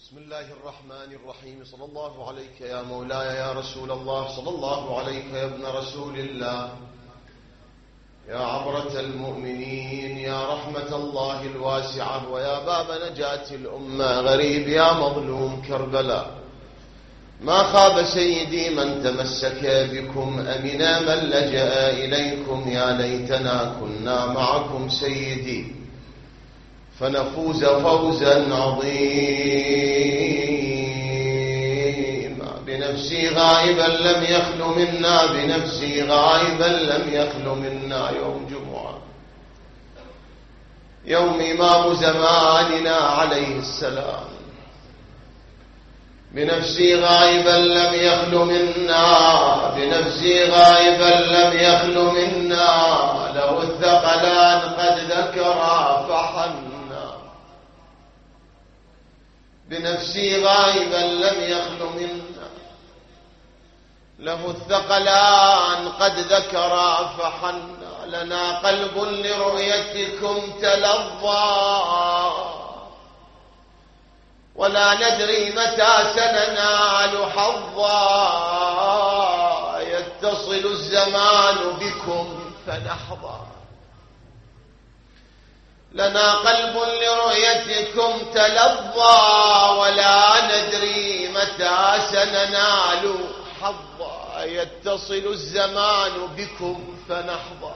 بسم الله الرحمن الرحيم. صلى الله عليك يا مولاي يا رسول الله، صلى الله عليك يا ابن رسول الله، يا عبرة المؤمنين، يا رحمة الله الواسعة، ويا باب نجاة الأمة، غريب يا مظلوم كربلاء. ما خاب سيدي من تمسك بكم، أمنا من لجأ إليكم. يا ليتنا كنا معكم سيدي فنفوز فوزا عظيما. بنفسي غائبا لم يخل منا، بنفسي غائبا لم يخل منا. يوم جمعة، يوم إمام زماننا عليه السلام. بنفسي غائبا لم يخل منا، بنفسي غائبا لم يخل منا. لو الثقلان قد ذكرا فحنا. بنفسي غائبا لم يخل منا، له الثقلان قد ذكرا فحنا. لنا قلب لرؤيتكم تلظى، ولا ندري متى سننال حظا. يتصل الزمان بكم فنحظى. لنا قلب لرؤيتكم تلظى، ولا ندري متى سننال حظا. يتصل الزمان بكم فنحظى،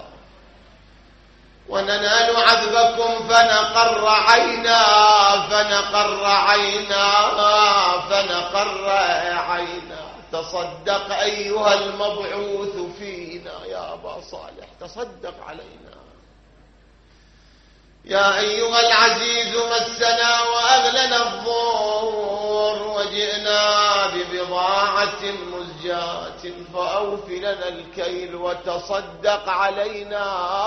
وننال عذبكم فنقر عينا، فنقر عينا، فنقر عينا. تصدق أيها المبعوث فينا يا أبا صالح، تصدق علينا. يا أيها العزيز مسنا وأغلنا الضر، وجئنا ببضاعة مزجاة فأوف لنا الكيل وتصدق علينا.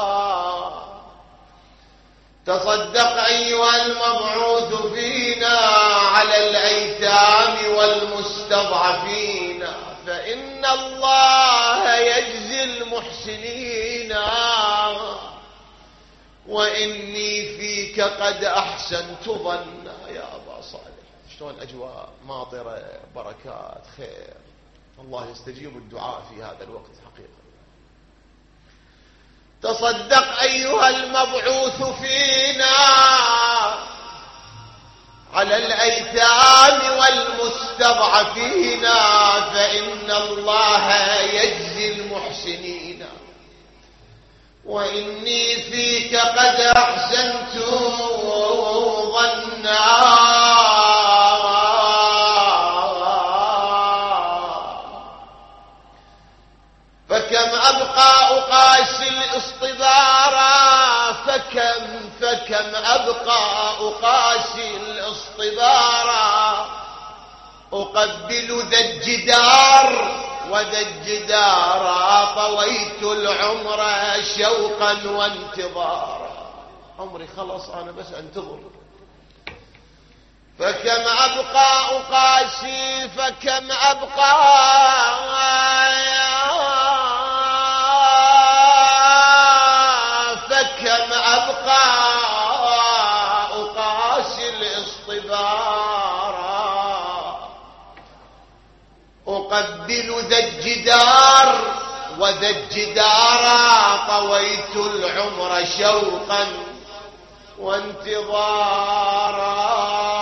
تصدق أيها المبعوث فينا على الأيتام والمستضعفين، فإن الله يجزي المحسنين. وإني فيك قد أحسنت ظنا يا أبا صالح. شلون أجواء ماطرة، بركات، خير. الله يستجيب الدعاء في هذا الوقت حقيقة. تصدق أيها المبعوث فينا على الأيتام والمستضعفين، فإن الله يجزي المحسنين. وإني فيك قد أحسنت ظنا. فكم أبقى أقاسي الاصطبارا، فكم أبقى أقاسي الاصطبارا. أقبل ذا الجدار وذا الجدار، طويت العمر شوقا وانتظارا. عمري خلص أنا بس أنتظر. فكم أبقى أقاسي، فكم أبقى، فكم أبقى أقاسي الاصطبارا. أقبل ذا الجدار وذا الجدار، طويت العمر شوقا وانتظارا.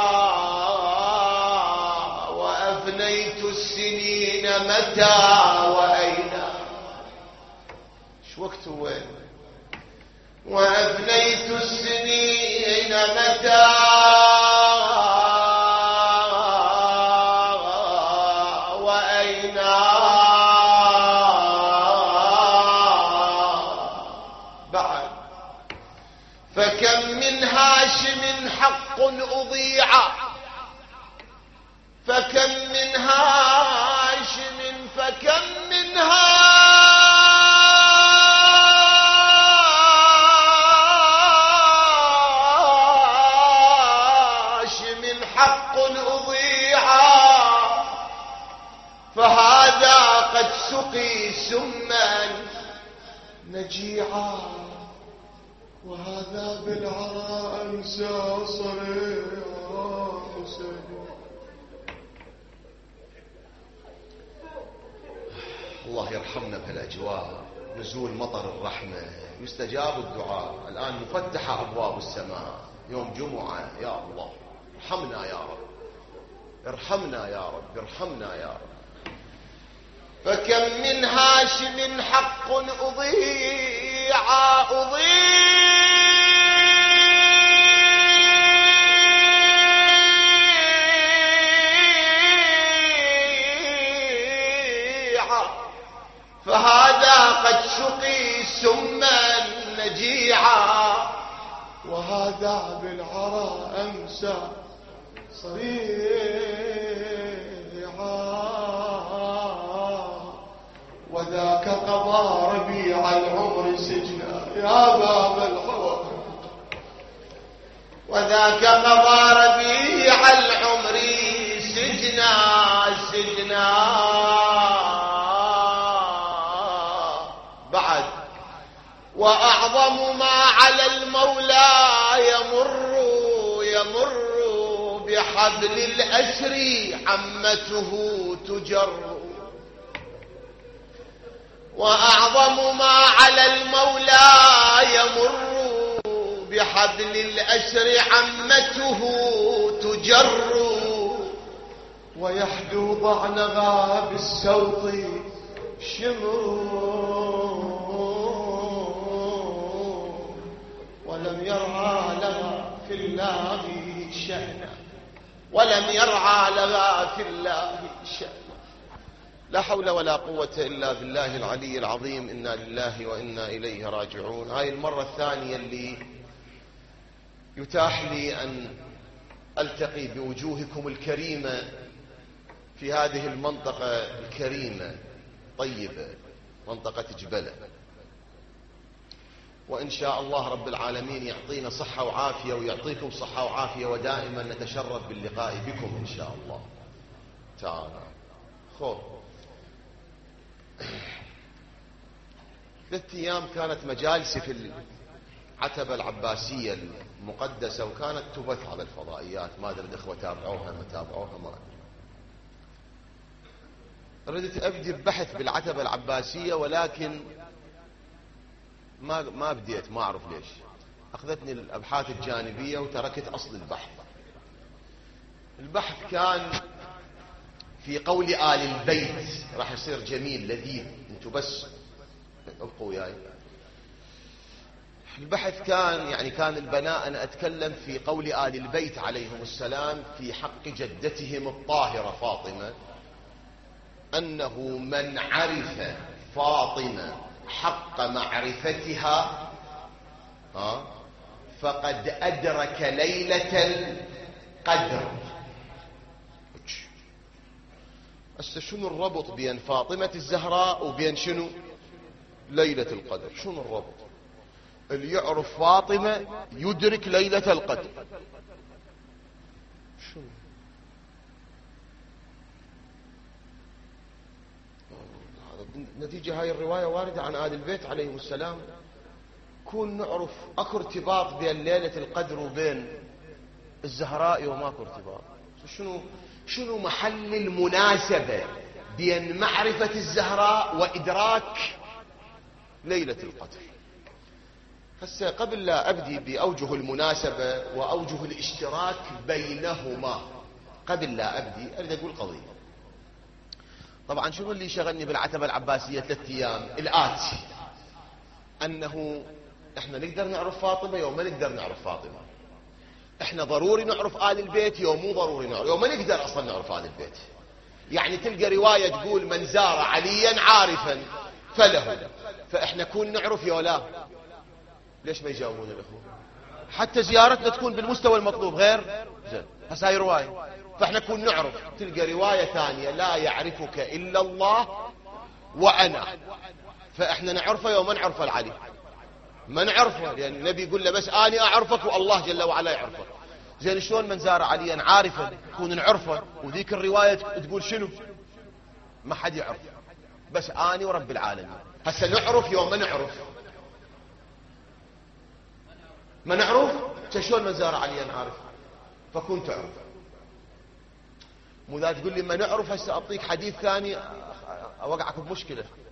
وأفنيت السنين متى وأين، شو وقت وين. وأفنيت السنين متى بعد. فكم من هاشم حق أضيع، فكم من هاشم، فكم من هاشم حق أضيع. فهذا قد سقي سما نجيعا، وهذا بالعراء انسى صريع حسين. الله يرحمنا بهالأجواء، نزول مطر الرحمة، يستجاب الدعاء. الآن مفتحة أبواب السماء، يوم جمعة. يا الله ارحمنا يا رب، ارحمنا يا رب، ارحمنا يا رب. فكم من هاشم حق أضيع فهذا قد سقي سما نجيعا، وهذا بالعرى أمسى صريعا، وذاك قضى ربيع العمر سجنا يا باب الهوى، وذاك قضى ربيع العمر سجنا بعد. وأعظم ما على المولى يمر بحبل الأسر عمته تجر، وأعظم ما على المولى يمر بحبل الأسر عمته تجر، ويحدو ضعنها بالسوط شمر، ولم يرعى لها في الله شأنا، ولم يرعى لها في الله شأنا. لا حول ولا قوة إلا بالله العلي العظيم. إنا لله وإنا إليه راجعون. هاي المرة الثانية اللي يتاح لي أن ألتقي بوجوهكم الكريمة في هذه المنطقة الكريمة طيبة، منطقة جبلة. وإن شاء الله رب العالمين يعطينا صحة وعافية ويعطيكم صحة وعافية، ودائما نتشرف باللقاء بكم إن شاء الله تعالى. خب 3 أيام كانت مجالسي في العتبة العباسية المقدسة، وكانت تبث على الفضائيات. ما أدري الإخوة تابعوها ما تابعوها، ما أدري. ردت أبدي ببحث بالعتبة العباسية، ولكن ما بديت، ما أعرف ليش. أخذتني الأبحاث الجانبية وتركت أصل البحث. البحث كان في قول آل البيت، راح يصير جميل لذيذ، انتوا بس ابقوا وياي. البحث كان البناء أنا أتكلم في قول آل البيت عليهم السلام في حق جدتهم الطاهرة فاطمة، أنه من عرف فاطمة حق معرفتها فقد أدرك ليلة القدر. هسه شنو الربط بين فاطمة الزهراء وبين شنو ليلة القدر؟ شنو الربط؟ اللي يعرف فاطمة يدرك ليلة القدر. شنو نتيجة هاي الرواية واردة عن آل البيت عليهم السلام. كون نعرف اكو ارتباط بين ليلة القدر وبين الزهراء وماكو ارتباط. شنو محل المناسبة بين معرفة الزهراء وإدراك ليلة القدر؟ هسه قبل لا أبدي بأوجه المناسبة وأوجه الاشتراك بينهما، قبل لا أبدي أريد أقول قضية. طبعا شنو اللي شغلني بالعتبة العباسية 3 أيام؟ الآتي، أنه إحنا نقدر نعرف فاطمة يوم ما نقدر نعرف فاطمة. إحنا ضروري نعرف آل البيت يوم مو ضروري نعرف، يوم ما نقدر أصلا نعرف آل البيت. يعني تلقى رواية تقول من زار عليا عارفا فله، فإحنا كون نعرف يا لا. ليش ما يجاوبون الأخوة؟ حتى زيارتنا تكون بالمستوى المطلوب غير زين. هسه هاي رواية، فإحنا كون نعرف. تلقى رواية ثانية لا يعرفك إلا الله وأنا، فإحنا نعرفه يوم ما نعرفه العلي، ما نعرفه، لأن النبي يقول له بس أني أعرفك والله جل وعلا يعرفك. زين شلون من زار عليا عارفا كون نعرفه، وذيك الرواية تقول شنو؟ ما حد يعرف، بس أني ورب العالمين. هسه نعرف يوم ما نعرف، ما نعرف شلون من زار عليا عارف، فكنت تعرف. مو ذا تقول لي ما نعرف. هسه أعطيك حديث ثاني أوقعك بمشكلة.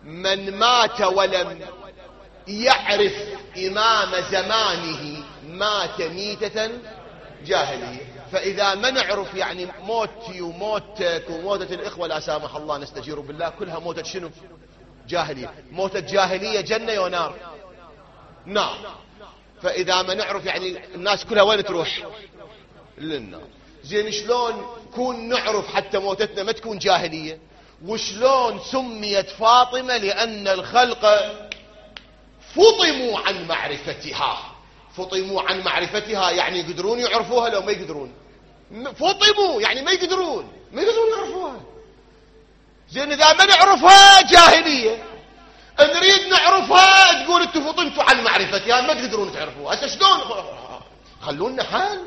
من مات ولم يعرف إمام زمانه مات ميتة جاهلية. فإذا ما نعرف يعني موتي وموتك وموتة الإخوة لا سامح الله نستجير بالله كلها موتة شنو؟ جاهلية. موتة جاهلية جنة ونار؟ نار. فإذا ما نعرف يعني الناس كلها وين تروح؟ للنار. زين شلون كون نعرف حتى موتتنا ما تكون جاهلية؟ وشلون سميت فاطمة؟ لأن الخلق فطموا عن معرفتها. فطموا عن معرفتها يعني يقدرون يعرفوها لو ما يقدرون. فطموا يعني ما يقدرون يعرفوها. زين إذا ما نعرفها جاهلية، نريد نعرفها تقول انتم فطمتوا عن معرفتها ما تقدرون تعرفوها. هسه شلون؟ خلونا حال.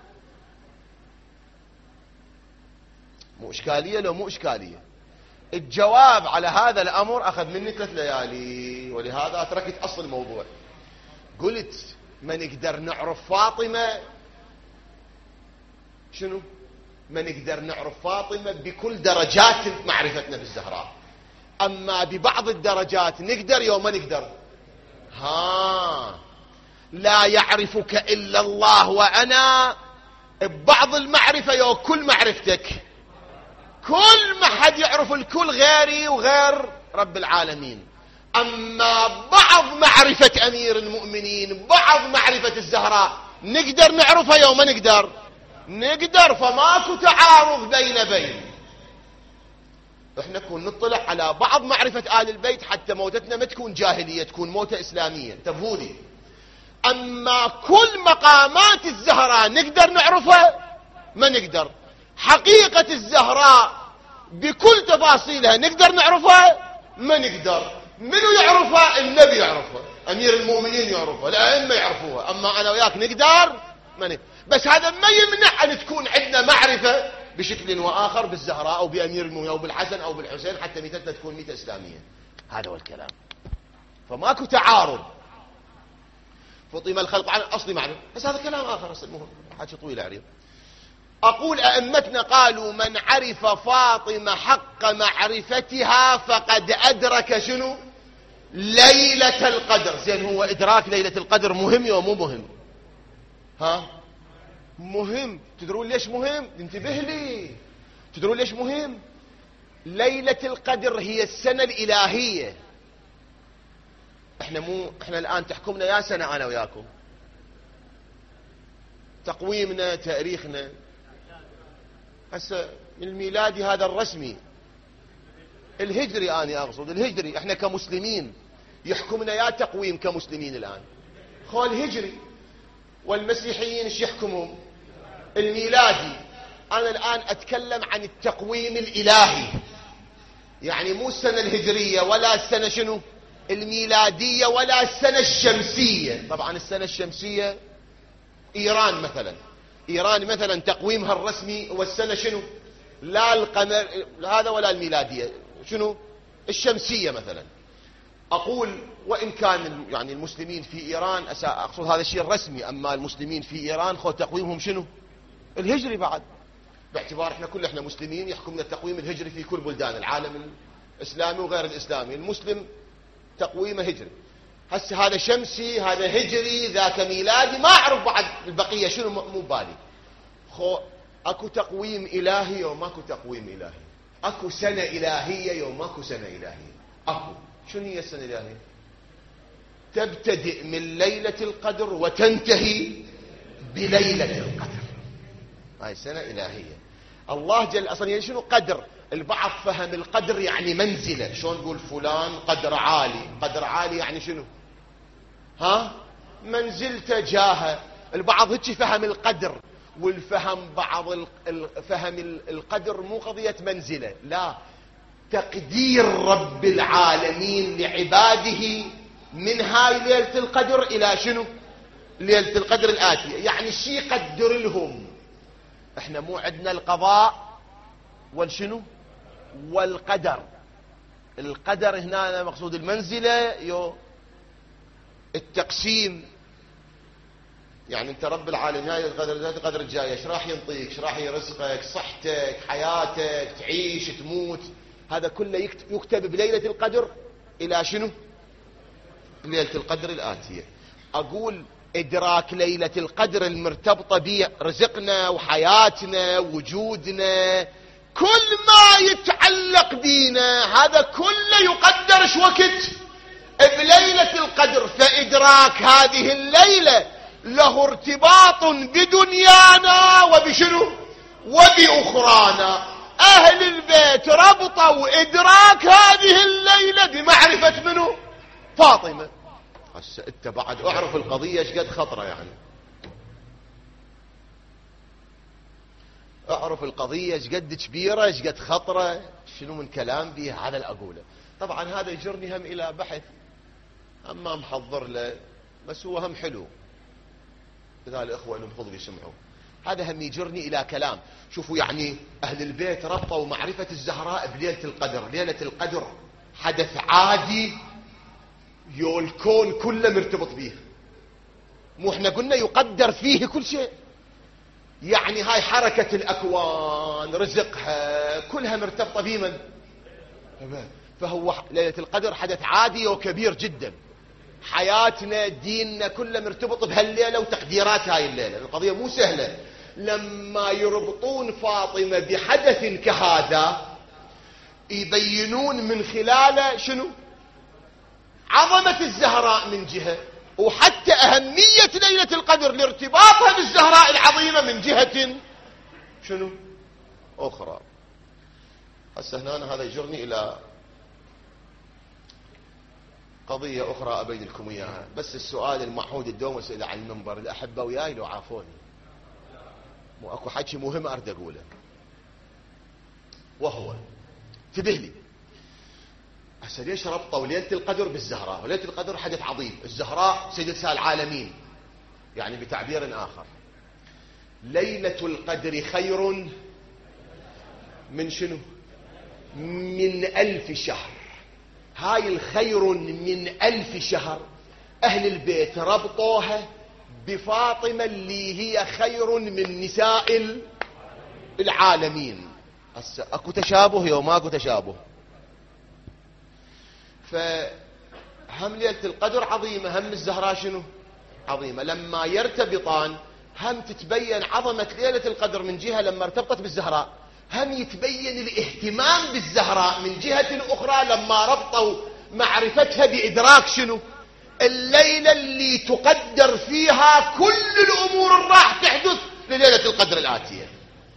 مو إشكالية لو مو إشكالية. الجواب على هذا الأمر أخذ مني 3 ليالي، ولهذا تركت أصل الموضوع. قلت ما نقدر نعرف فاطمة شنو؟ ما نقدر نعرف فاطمة بكل درجات معرفتنا بالزهراء، أما ببعض الدرجات نقدر يوم ما نقدر. لا يعرفك إلا الله، وأنا ببعض المعرفة يو كل معرفتك، كل ما حد يعرف الكل غيري وغير رب العالمين. أما بعض معرفة أمير المؤمنين، بعض معرفة الزهراء نقدر نعرفها يوم ما نقدر. فماكو تعارض بين احنا نكون نطلع على بعض معرفة آل البيت حتى موتتنا ما تكون جاهلية، تكون موتة إسلامية. انتبهوا لي. أما كل مقامات الزهراء نقدر نعرفها ما نقدر. حقيقة الزهراء بكل تفاصيلها نقدر نعرفها ما نقدر. منو يعرفها؟ النبي يعرفها، أمير المؤمنين يعرفها، الأئمة يعرفوها. أما أنا وياك نقدر ما نقدر. بس هذا ما يمنع أن تكون عندنا معرفة بشكل وآخر بالزهراء أو بأمير المؤمنين أو بالحسن أو بالحسين حتى ميتتنا تكون ميتة إسلامية. هذا هو الكلام. فماكو تعارض. فطيم الخلق عن أصلي معنى. بس هذا كلام آخر المهم حاجة طويلة عريض. أقول أئمتنا قالوا من عرف فاطمة حق معرفتها فقد أدرك شنو؟ ليلة القدر. زين هو إدراك ليلة القدر مهم أو مو مهم؟ مهم. تدرون ليش مهم؟ انتبه لي. تدرون ليش مهم؟ ليلة القدر هي السنة الإلهية. احنا الآن تحكمنا يا سنة أنا وياكم، تقويمنا تاريخنا هسه من الميلادي هذا الرسمي، الهجري أنا أقصد الهجري. احنا كمسلمين يحكمنا يا تقويم كمسلمين الآن خو الهجري، والمسيحيين ايش يحكمهم؟ الميلادي. أنا الآن أتكلم عن التقويم الإلهي، يعني مو السنة الهجرية ولا السنة شنو الميلادية ولا السنة الشمسية. طبعا السنة الشمسية إيران مثلا تقويمها الرسمي والسنة شنو؟ لا القمر هذا ولا الميلادية، شنو الشمسية مثلا. أقول وإن كان يعني المسلمين في إيران أقصد هذا الشيء الرسمي، أما المسلمين في إيران خو تقويمهم شنو؟ الهجري بعد، باعتبار احنا مسلمين يحكمنا التقويم الهجري في كل بلدان العالم الإسلامي وغير الإسلامي. المسلم تقويمه هجري. هسه هذا شمسي هذا هجري ذاك ميلادي، ما أعرف بعد البقية شنو، مو بالي. أكو تقويم إلهي يوم ماكو تقويم إلهي، أكو سنة إلهية يوم ماكو سنة إلهية. أكو شنو هي السنة الإلهية؟ تبتدئ من ليلة القدر وتنتهي بليلة القدر. هاي سنة إلهية. الله جل أصلا يعني شنو قدر؟ البعض فهم القدر يعني منزلة، شلون نقول فلان قدر عالي، قدر عالي يعني شنو؟ منزلته جاهه. البعض هيك فهم القدر، والفهم بعض فهم القدر مو قضية منزلة، لا، تقدير رب العالمين لعباده من هاي ليلة القدر إلى شنو؟ ليلة القدر الآتية، يعني شي يقدر لهم. احنا مو عندنا القضاء والشنو والقدر. القدر هنا مقصود المنزلة التقسيم. يعني انت رب العالمين هاي القدر الجاي ايش راح ينطيك، ايش راح يرزقك، صحتك، حياتك، تعيش تموت، هذا كله يكتب بليلة القدر إلى شنو؟ ليلة القدر الآتية. أقول إدراك ليلة القدر المرتبطة برزقنا وحياتنا ووجودنا، كل ما يتعلق بينا هذا كله يقدر شو وقت بليلة القدر. فإدراك هذه الليلة له ارتباط بدنيانا وبشنو؟ وبأخرانا. أهل البيت ربطوا إدراك هذه الليلة بمعرفة منه؟ فاطمة. هسه انت بعد اعرف القضية ايش قد خطرة، يعني اعرف القضية ايش قد كبيرة، ايش قد خطرة، شنو من كلام بيها. هذا اللي اقوله. طبعا هذا يجرني هم الى بحث ما محضر له، بس هو هم حلو اذا الاخوة انهم فضل يسمعوا. هذا هم يجرني الى كلام. شوفوا يعني اهل البيت ربطوا معرفة الزهراء بليلة القدر. ليلة القدر حدث عادي الكون كله مرتبط به، مو احنا قلنا يقدر فيه كل شيء. يعني هاي حركة الأكوان رزقها كلها مرتبطة بمن؟ فهو ليلة القدر حدث عادي وكبير جدا. حياتنا ديننا كله مرتبط بهالليلة وتقديرات هاي الليلة. القضية مو سهلة. لما يربطون فاطمة بحدث كهذا يبينون من خلاله شنو؟ عظمة الزهراء من جهة، وحتى أهمية ليلة القدر لارتباطها بالزهراء العظيمة من جهة شنو؟ أخرى. هسه هنا هذا يجرني إلى قضية أخرى أبين لكم إياها. بس السؤال المعهود الدوم أسئلة على المنبر، الأحبة وياي لو عافوني، مو أكو حكي مهم أرد أقوله، وهو انتبه لي. هسه ليش ربطوا ليلة القدر بالزهراء؟ وليلة القدر حدث عظيم. الزهراء سيدة العالمين، يعني بتعبير آخر ليلة القدر خير من شنو؟ من 1000 شهر. هاي الخير من 1000 شهر أهل البيت ربطوها بفاطمة اللي هي خير من نساء العالمين. هسه اكو تشابه يوم ما اكو تشابه. فهم ليلة القدر عظيمة، هم الزهراء شنو؟ عظيمة. لما يرتبطان هم تتبين عظمة ليلة القدر من جهة لما ارتبطت بالزهراء، هم يتبين الاهتمام بالزهراء من جهة أخرى لما ربطوا معرفتها بإدراك شنو؟ الليلة اللي تقدر فيها كل الأمور اللي راح تحدث لليلة القدر الآتية.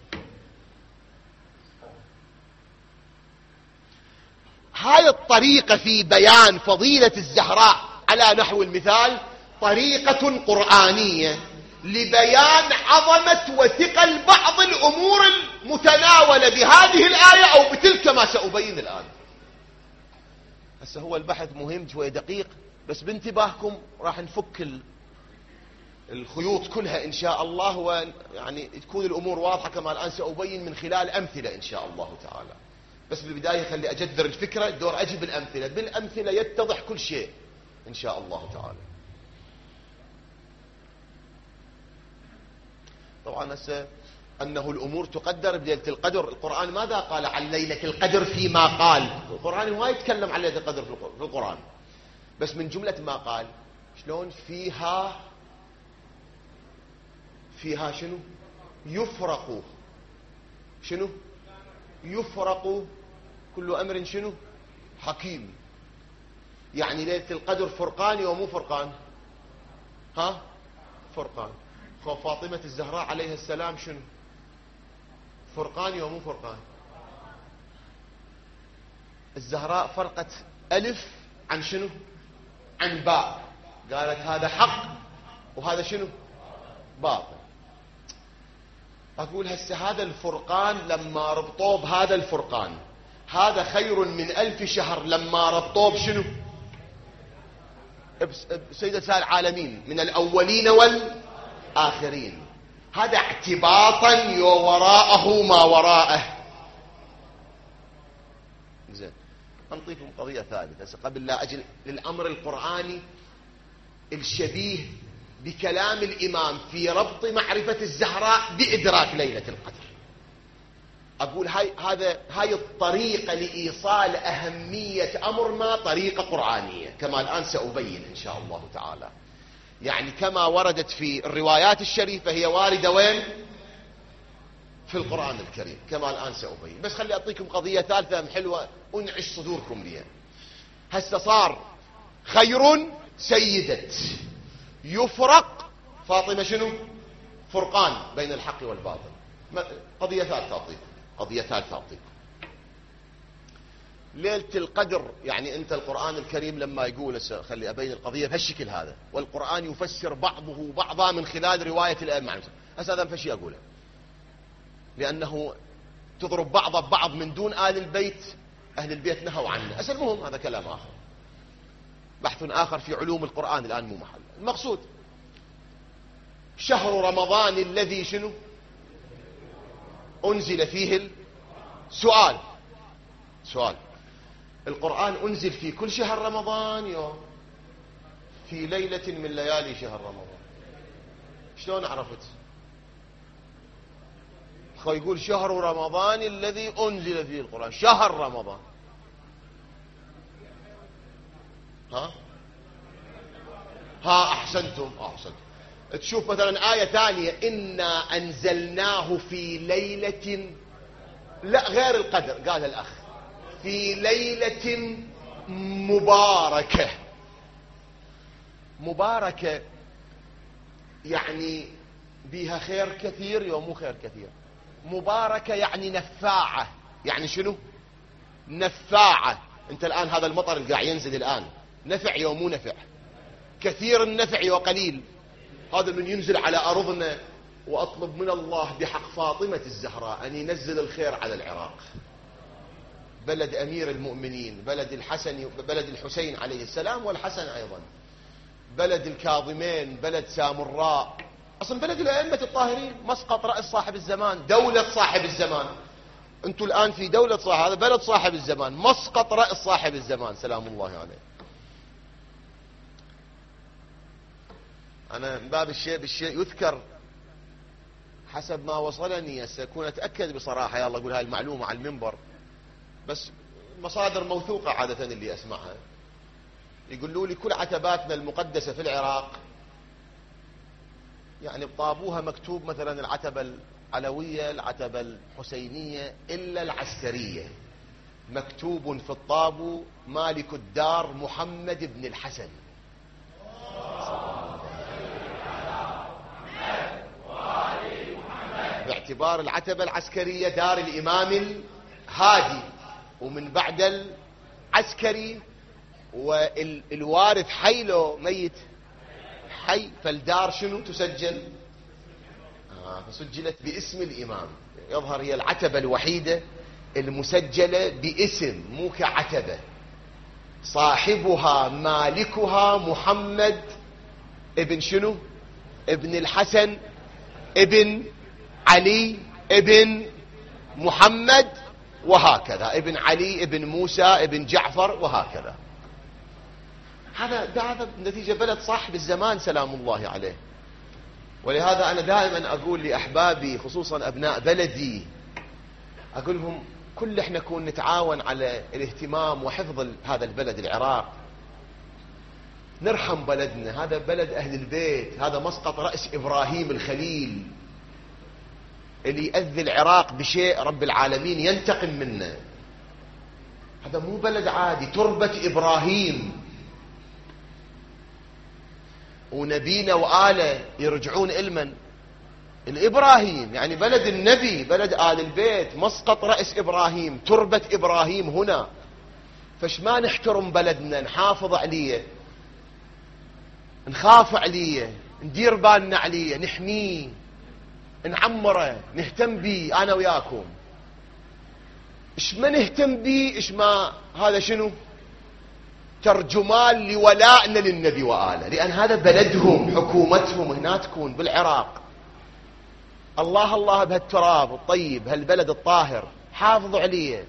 هاي الطريقة في بيان فضيلة الزهراء على نحو المثال طريقة قرآنية لبيان عظمة وثقل بعض الأمور المتناولة بهذه الآية أو بتلك ما سأبين الآن. هسه هو البحث مهم شوية دقيق، بس بانتباهكم راح نفك الخيوط كلها إن شاء الله، ويعني تكون الأمور واضحة كما الآن سأبين من خلال أمثلة إن شاء الله تعالى. بس بالبداية خلي أجدر الفكرة، الدور أجي بالأمثلة. بالأمثلة يتضح كل شيء إن شاء الله تعالى. طبعا هسه أنه الأمور تقدر بليلة القدر. القرآن ماذا قال عن ليلة القدر فيما قال؟ القرآن ما يتكلم عن ليلة القدر في القرآن، بس من جملة ما قال شلون فيها شنو؟ يفرق شنو؟ يفرق كل أمر شنو؟ حكيم. يعني ليلة القدر فرقان ومو فرقان؟ ها؟ فرقان. فاطمة الزهراء عليها السلام شنو؟ فرقان ومو فرقان؟ الزهراء فرقت ألف عن شنو؟ عن باء. قالت هذا حق وهذا شنو؟ باطل. أقول هسه هذا الفرقان لما ربطوه بهذا الفرقان، هذا خير من 1000 شهر لما ربطوه بشنو؟ سيدة العالمين من الأولين والآخرين. هذا اعتباطا ووراءه ما وراءه. زين، أنطيكم قضية ثالثة قبل لا أجل للأمر القرآني الشبيه بكلام الإمام في ربط معرفة الزهراء بإدراك ليلة القدر. أقول هاي الطريقة لإيصال أهمية أمر ما طريقة قرآنية، كما الآن سأبين إن شاء الله تعالى. يعني كما وردت في الروايات الشريفة هي واردة وين؟ في القرآن الكريم، كما الآن سأبين. بس خلي أعطيكم قضية ثالثة حلوة أنعش صدوركم لي. هسه صار خير سيدة يفرق فاطمة شنو؟ فرقان بين الحق والباطل. قضية ثالثة أعطيكم. ليلة القدر، يعني أنت القرآن الكريم لما يقول، خلي أبين القضية بهالشكل هذا، والقرآن يفسر بعضه بعضا من خلال رواية الأئمة. هسه هذا فشي أقوله لأنه تضرب بعض ببعض من دون آل البيت. أهل البيت نهوا عنه. المهم هذا كلام آخر، بحث آخر في علوم القرآن الآن مو محل. المقصود شهر رمضان الذي شنو أنزل فيه سؤال القرآن أنزل في كل شهر رمضان يوم في ليلة من ليالي شهر رمضان. شلون عرفت؟ يقول شهر رمضان الذي أنزل فيه القرآن، شهر رمضان. أحسنتم. تشوف مثلا آية ثانية إنا أنزلناه في ليلة، لا غير القدر، قال الأخ في ليلة مباركة يعني بها خير كثير يوم مو خير كثير. مباركة يعني نفاعة. يعني شنو؟ نفاعة. انت الآن هذا المطر اللي قاعد ينزل الآن نفع يوم مو نفع؟ كثير النفع وقليل. هذا من ينزل على أرضنا. وأطلب من الله بحق فاطمة الزهراء أن ينزل الخير على العراق، بلد أمير المؤمنين، بلد الحسين عليه السلام والحسن أيضا، بلد الكاظمين، بلد سامراء، أصلا بلد الأئمة الطاهرين، مسقط رأس صاحب الزمان، دولة صاحب الزمان. أنتم الآن في دولة صاحب، هذا بلد صاحب الزمان، مسقط رأس صاحب الزمان سلام الله عليه. أنا من باب بالشيء يذكر حسب ما وصلني، سأكون أتأكد بصراحة، يلا أقول هاي المعلومة على المنبر، بس مصادر موثوقة عادة اللي أسمعها يقولوا لي كل عتباتنا المقدسة في العراق يعني بطابوها مكتوب مثلا العتبة العلوية، العتبة الحسينية، إلا العسكرية مكتوب في الطابو مالك الدار محمد بن الحسن. باعتبار العتبة العسكرية دار الإمام الهادي، ومن بعد العسكري والوارث حي لو ميت حي، فالدار شنو تسجل؟ فسجلت باسم الإمام. يظهر هي العتبة الوحيدة المسجلة باسم، مو كعتبة، صاحبها مالكها محمد ابن شنو؟ ابن الحسن ابن علي ابن محمد، وهكذا ابن علي ابن موسى ابن جعفر وهكذا. هذا نتيجة بلد صاحب الزمان سلام الله عليه. ولهذا أنا دائما أقول لأحبابي خصوصا أبناء بلدي، أقول لهم كل احنا نكون نتعاون على الاهتمام وحفظ هذا البلد العراق، نرحم بلدنا، هذا بلد أهل البيت، هذا مسقط رأس إبراهيم الخليل اللي يأذي العراق بشيء رب العالمين ينتقم منه. هذا مو بلد عادي، تربة إبراهيم، ونبينا وآله يرجعون إلمن الإبراهيم، يعني بلد النبي، بلد آل البيت، مسقط رأس إبراهيم، تربة إبراهيم هنا. فش ما نحترم بلدنا، نحافظ عليه، نخاف عليه، ندير بالنا عليه، نحميه، نعمره، نهتم به أنا وياكم. إيش ما نهتم به، إيش ما هذا شنو؟ ترجمان لولائنا للنبي وآله، لأن هذا بلدهم، حكومتهم هنا تكون بالعراق. الله الله بهالتراب الطيب، هالبلد الطاهر، حافظوا عليه.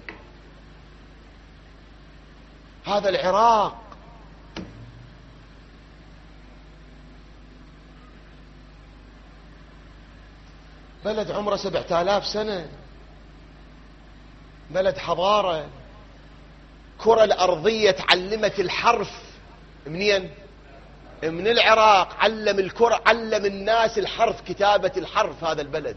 هذا العراق بلد عمره 7000 سنة، بلد حضارة. كرة الأرضية تعلمت الحرف منين؟ من العراق. علم الكرة، علم الناس الحرف، كتابة الحرف هذا البلد.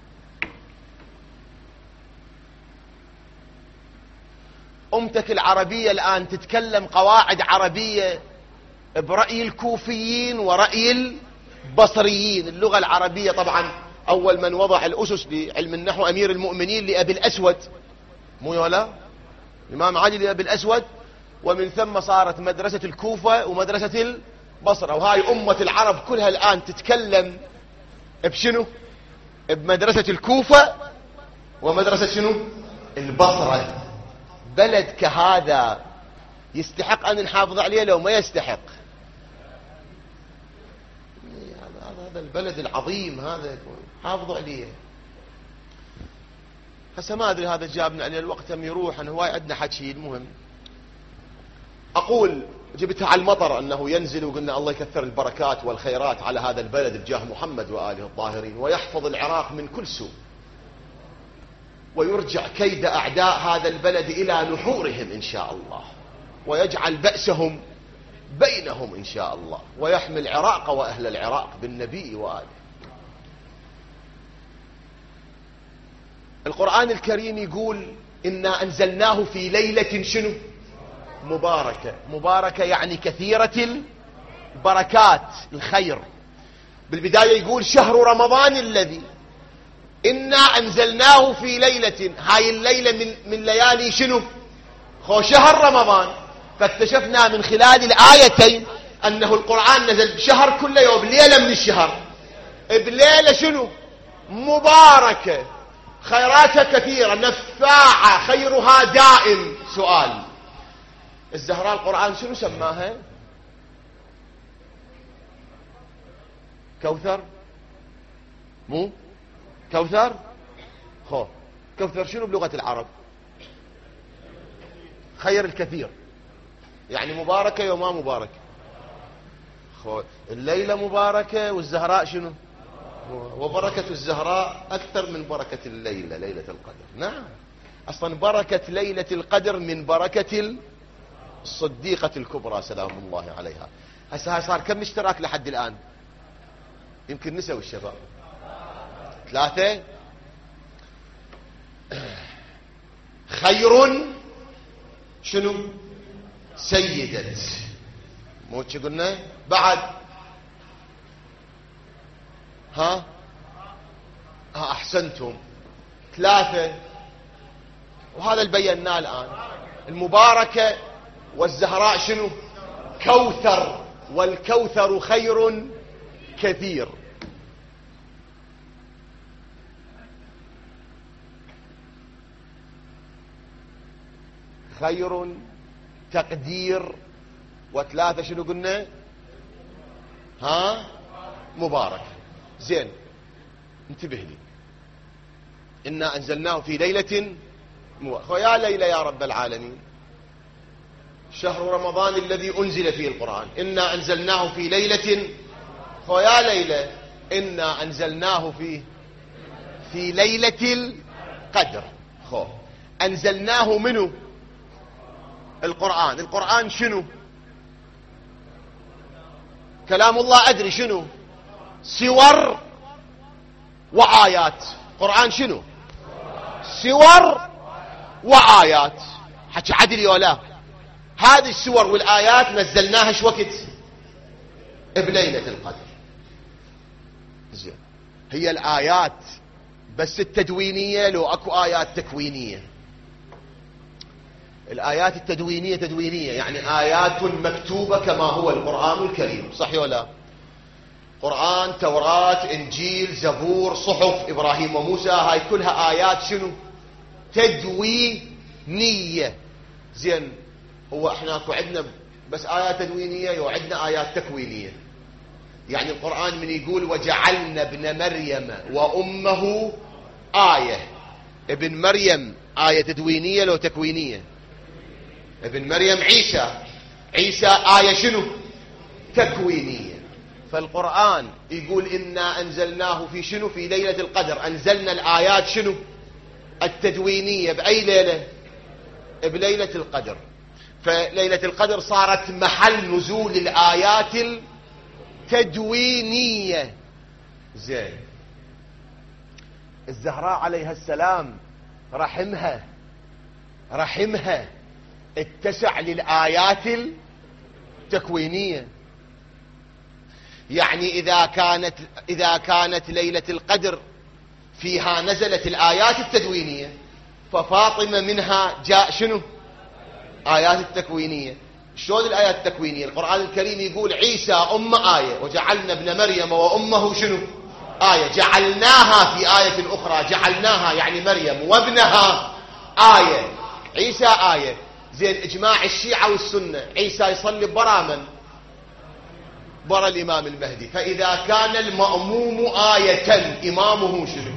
أمتك العربية الآن تتكلم قواعد عربية برأي الكوفيين ورأي البصريين. اللغة العربية طبعا أول من وضع الأسس لعلم النحو أمير المؤمنين لأبي الأسود، مو ولا الإمام علي لأبي الأسود، ومن ثم صارت مدرسة الكوفة ومدرسة البصرة. وهاي أمة العرب كلها الآن تتكلم بشنو؟ بمدرسة الكوفة ومدرسة شنو؟ البصرة. بلد كهذا يستحق أن نحافظ عليه لو ما يستحق؟ هذا البلد العظيم هذا حافظوا عليه. هسه ما أدري هذا جابنا عليه الوقت هم يروح، أنا هواي عندنا حكي. المهم أقول جبتها على المطر أنه ينزل، وقلنا الله يكثر البركات والخيرات على هذا البلد بجاه محمد وآله الطاهرين، ويحفظ العراق من كل سوء، ويرجع كيد أعداء هذا البلد إلى نحورهم إن شاء الله، ويجعل بأسهم بينهم إن شاء الله، ويحمي العراق وأهل العراق بالنبي وآله. القرآن الكريم يقول إنا أنزلناه في ليلة شنو؟ مباركة. مباركة يعني كثيرة البركات الخير. بالبداية يقول شهر رمضان الذي إنا أنزلناه في ليلة. هاي الليلة من ليالي شنو؟ شهر رمضان. فاكتشفنا من خلال الآيتين أنه القرآن نزل بشهر كل يوم، ليلة من الشهر، بليلة شنو؟ مباركة، خيراتها كثيرة، نفاعة، خيرها دائم. سؤال، الزهراء القرآن شنو سماها؟ كوثر؟ مو كوثر؟ كوثر شنو بلغة العرب؟ خير الكثير، يعني مباركة يوما مباركة. الليلة مباركة والزهراء شنو؟ وبركة الزهراء أكثر من بركة الليلة، ليلة القدر. نعم، أصلا بركة ليلة القدر من بركة الصديقة الكبرى سلام الله عليها. هسه صار كم اشتراك لحد الآن؟ يمكن نسوا الشباب 3. خير شنو؟ سيدة، مو شو قلنا بعد؟ ها أحسنتم. 3. وهذا اللي بيناه الآن. المباركة والزهراء شنو؟ كوثر، والكوثر خير كثير. خير تقدير. و3 شنو قلنا؟ مبارك. زين، انتبه لي. إنا أنزلناه في ليلة ويا ليلة يا رب العالمين، شهر رمضان الذي أنزل فيه القرآن. إنا أنزلناه في ليلة ويا ليلة، إنا أنزلناه في ليلة القدر. أنزلناه منه القرآن. القرآن شنو؟ كلام الله. أدري شنو؟ سور وآيات. قرآن شنو؟ سور وآيات. حكي عدل ولا؟ هذه السور والآيات نزلناها شو وقت؟ بليلة القدر. زين، هي الآيات بس التدوينية لو أكو آيات تكوينية؟ الآيات التدوينية تدوينية يعني آيات مكتوبة كما هو القرآن الكريم، صح ولا؟ قرآن، توراة، إنجيل، زبور، صحف إبراهيم وموسى، هاي كلها آيات شنو؟ تدوينية. زين، هو احنا اكو عندنا بس آيات تدوينية وعندنا آيات تكوينية. يعني القرآن من يقول وجعلنا ابن مريم وأمه آية، ابن مريم آية تدوينية لو تكوينية؟ ابن مريم عيسى آية شنو؟ تكوينية. فالقرآن يقول إنا أنزلناه في شنو؟ في ليلة القدر. أنزلنا الآيات شنو؟ التدوينية بأي ليلة؟ بليلة القدر. فليلة القدر صارت محل نزول الآيات التدوينية. زين، الزهراء عليها السلام رحمها اتسع للآيات التكوينية. يعني إذا كانت ليلة القدر فيها نزلت الآيات التدوينية، ففاطمة منها جاء شنو؟ آيات التكوينية. شلون الآيات التكوينية؟ القرآن الكريم يقول عيسى آية، وجعلنا ابن مريم وأمه شنو؟ آية. جعلناها في آية أخرى، جعلناها يعني مريم وابنها آية، عيسى آية. زين، إجماع الشيعة والسنة عيسى يصلي برا من؟ برا الإمام المهدي. فإذا كان المأموم آية، إمامه شنو؟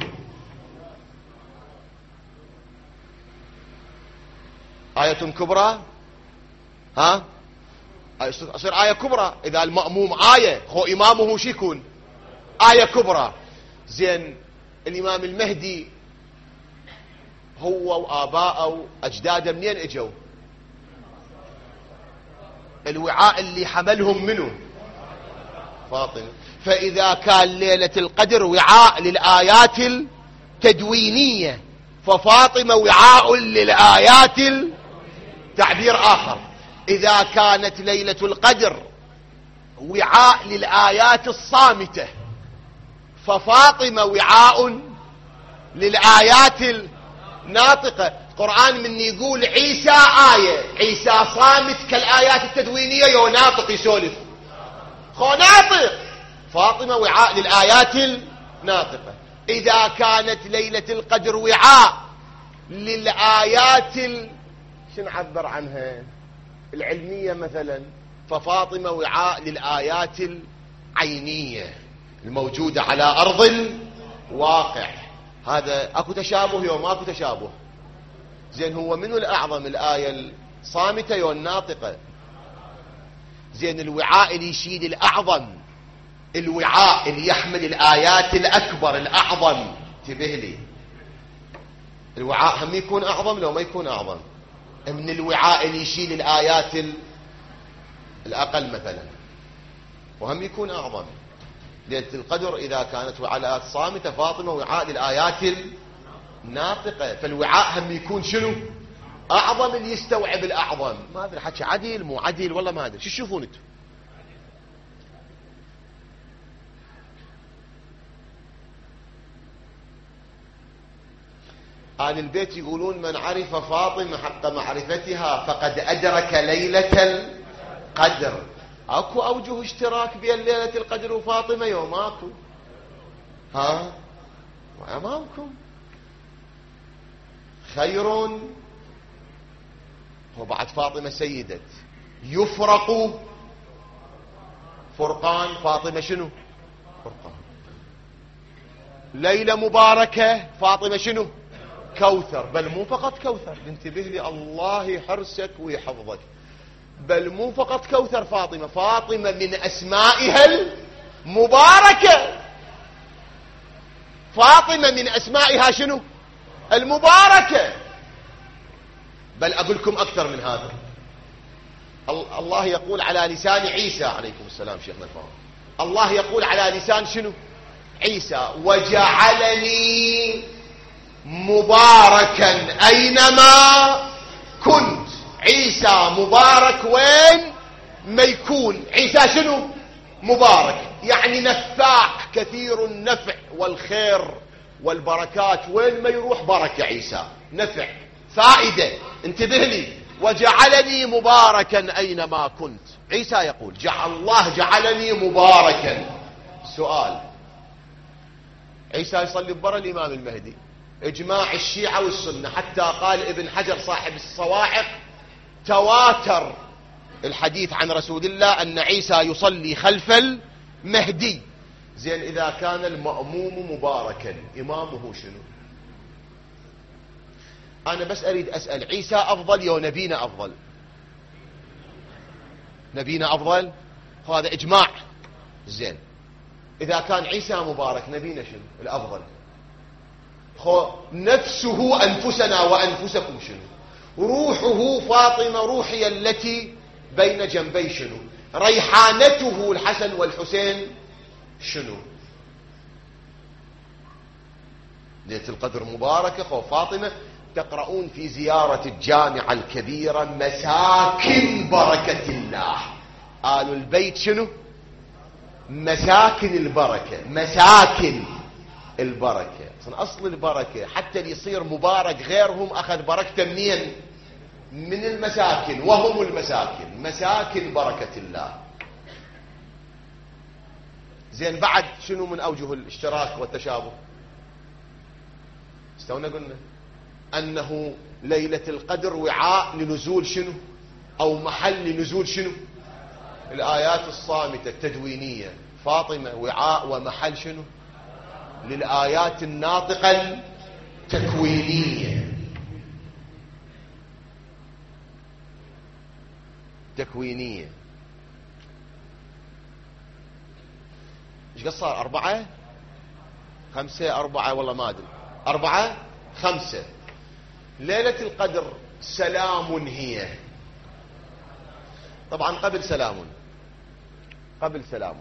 آية كبرى. ها؟ أصير آية كبرى. إذا المأموم آية، هو إمامه شو يكون؟ آية كبرى. زين، الإمام المهدي هو وآباءه وأجداده منين اجوا؟ الوعاء اللي حملهم منه فاطمة. فإذا كان ليلة القدر وعاء للآيات التدوينية، ففاطمة وعاء للآيات. تعبير آخر، إذا كانت ليلة القدر وعاء للآيات الصامتة، ففاطمة وعاء للآيات الناطقة. القرآن من يقول عيسى آية، عيسى صامت كالآيات التدوينية، يو ناطق يسولف، خو ناطق. فاطمة وعاء للآيات الناطقة. إذا كانت ليلة القدر وعاء للآيات شو نعبر عنها؟ العلمية مثلا، ففاطمة وعاء للآيات العينية الموجودة على أرض الواقع. هذا أكو تشابه يوم ماكو تشابه؟ زين، هو منو الأعظم، الآية الصامتة يو الناطقة؟ زين، الوعاء اللي يشيل الأعظم، الوعاء اللي يحمل الآيات الأكبر الأعظم، انتبه لي، الوعاء هم يكون أعظم لو ما يكون أعظم من الوعاء اللي يشيل الآيات الأقل مثلا، وهم يكون أعظم. ليلة القدر إذا كانت وعاء صامتة، فاطمة وعاء للآيات الناطقة، فالوعاء هم يكون شنو؟ أعظم، اللي يستوعب الأعظم. ما أدري حكي عدل مو عدل والله ما أدري، شو تشوفون انتم؟ آل البيت يقولون من عرف فاطمة حق معرفتها فقد أدرك ليلة القدر. اكو اوجه اشتراك بين ليلة القدر وفاطمة يوم اكو؟ ها؟ وامامكم خير. وبعد فاطمة سيدة يفرق فرقان، فاطمة شنو؟ فرقان. ليلة مباركة، فاطمة شنو؟ كوثر. بل مو فقط كوثر، انتبه لي، الله يحرسك ويحفظك، بل مو فقط كوثر. فاطمة من أسمائها المباركة. فاطمة من أسمائها شنو؟ المباركة. بل أقول لكم أكثر من هذا، الله يقول على لسان عيسى عليكم السلام شيخنا الفاضل، الله يقول على لسان شنو؟ عيسى: وجعلني مباركا أينما كنت. عيسى مبارك وين ما يكون. عيسى شنو؟ مبارك، يعني نفاع، كثير النفع والخير والبركات، وين ما يروح بركة عيسى، نفع، فائدة. انتبه لي، وجعلني مباركا أينما كنت. عيسى يقول الله جعلني مباركا. سؤال: عيسى يصلي برا الإمام المهدي، إجماع الشيعة والسنة، حتى قال ابن حجر صاحب الصواعق: تواتر الحديث عن رسول الله أن عيسى يصلي خلف المهدي. زين، إذا كان المأموم مباركا، إمامه شنو؟ أنا بس أريد أسأل، عيسى أفضل يا نبينا أفضل؟ نبينا أفضل، هذا إجماع. زين، إذا كان عيسى مبارك، نبينا شنو الأفضل؟ نفسه أنفسنا وأنفسكم شنو؟ روحه فاطمة روحي التي بين جنبي شنو؟ ريحانته الحسن والحسين شنو؟ ليلة القدر مباركة فاطمة. تقرؤون في زيارة الجامعة الكبيرة مساكن بركة الله. آل البيت شنو؟ مساكن البركة، مساكن البركة. أصل البركة حتى اللي يصير مبارك غيرهم أخذ بركته منين؟ من المساكن، وهم المساكن، مساكن بركة الله. زين بعد شنو من أوجه الاشتراك والتشابه؟ استونا قلنا أنه ليلة القدر وعاء لنزول شنو؟ أو محل لنزول شنو؟ الآيات الصامتة التدوينية. فاطمة وعاء ومحل شنو؟ للآيات الناطقة التكوينية. تكوينية. ايش قد صار؟ 4 5 4 والله ما ادري 4 5. ليلة القدر سلام هي. طبعا قبل سلام، قبل سلام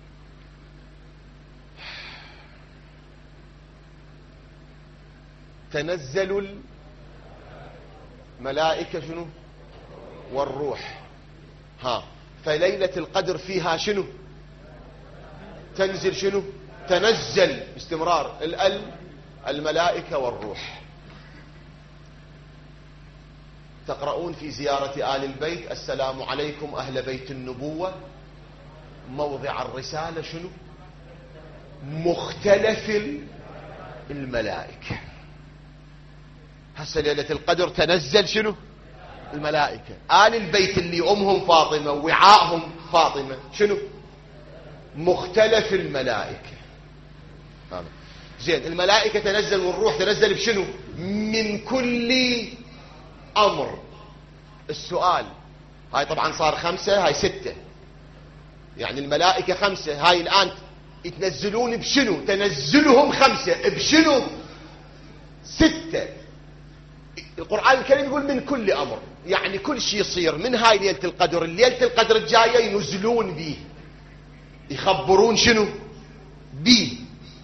تنزل الملائكة شنو؟ والروح. فليلة القدر فيها شنو؟ تنزل شنو؟ تنزل باستمرار الملائكة والروح. تقرؤون في زيارة آل البيت السلام عليكم أهل بيت النبوة موضع الرسالة شنو؟ مختلف الملائكة. هسه ليلة القدر تنزل شنو؟ الملائكة. آل البيت اللي أمهم فاطمة ووعاءهم فاطمة شنو؟ مختلف الملائكة. زين الملائكة تنزل والروح تنزل بشنو؟ من كل أمر. السؤال هاي طبعا صار 5، هاي 6، يعني الملائكة 5، هاي الآن يتنزلون بشنو؟ تنزلهم 5 بشنو؟ 6. القرآن الكريم يقول من كل أمر، يعني كل شيء يصير من هاي ليلة القدر، ليلة القدر الجاية ينزلون به، يخبرون شنو؟ به.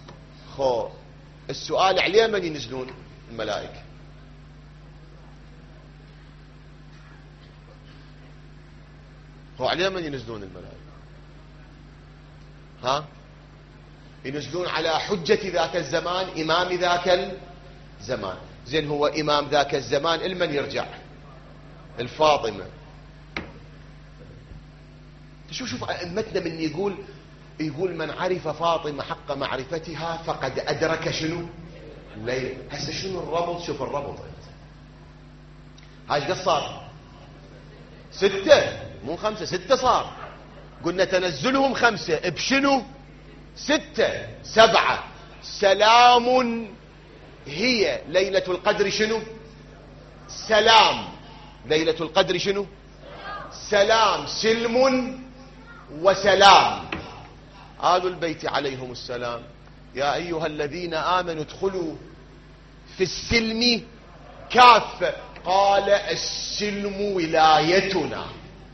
السؤال عليه من ينزلون؟ الملائكة. عليه من ينزلون الملائكة؟ ينزلون على حجة ذاك الزمان، إمام ذاك الزمان. زين هو إمام ذاك الزمان المن يرجع؟ الفاطمة. شوف أئمتنا من يقول من عرف فاطمة حق معرفتها فقد أدرك شنو؟ الليل. هسه شنو الربط؟ شوف الربط. هاي قد صار 6 مو 5، 6 صار. قلنا تنزلهم 5 بشنو؟ 6 7. سلام هي ليلة القدر شنو؟ سلام. ليلة القدر شنو؟ سلام. سلم وسلام. آل البيت عليهم السلام يا أيها الذين آمنوا ادخلوا في السلم كافة. قال السلم ولايتنا.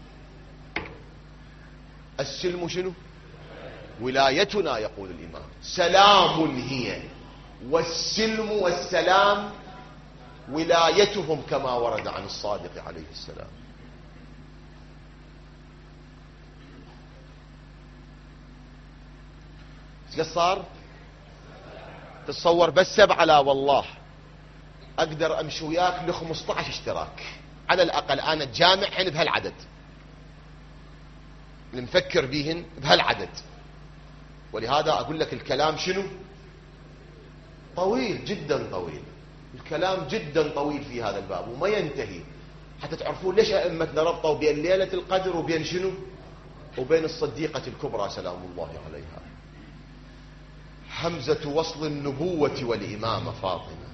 السلم شنو؟ ولايتنا يقول الإمام. سلام هي، والسلم والسلام ولايتهم كما ورد عن الصادق عليه السلام. ايش صار؟ تتصور بس 7؟ لا والله اقدر امشي وياك ل 15 اشتراك على الاقل. انا الجامع حين بهالعدد، نفكر بيهن بهالعدد. ولهذا اقول لك الكلام شنو؟ طويل جدا، طويل الكلام جدا طويل في هذا الباب وما ينتهي، حتى تعرفون ليش ائمتنا ربطوا بين ليلة القدر وبين شنو؟ وبين الصديقة الكبرى سلام الله عليها، همزة وصل النبوة والإمامة فاطمة.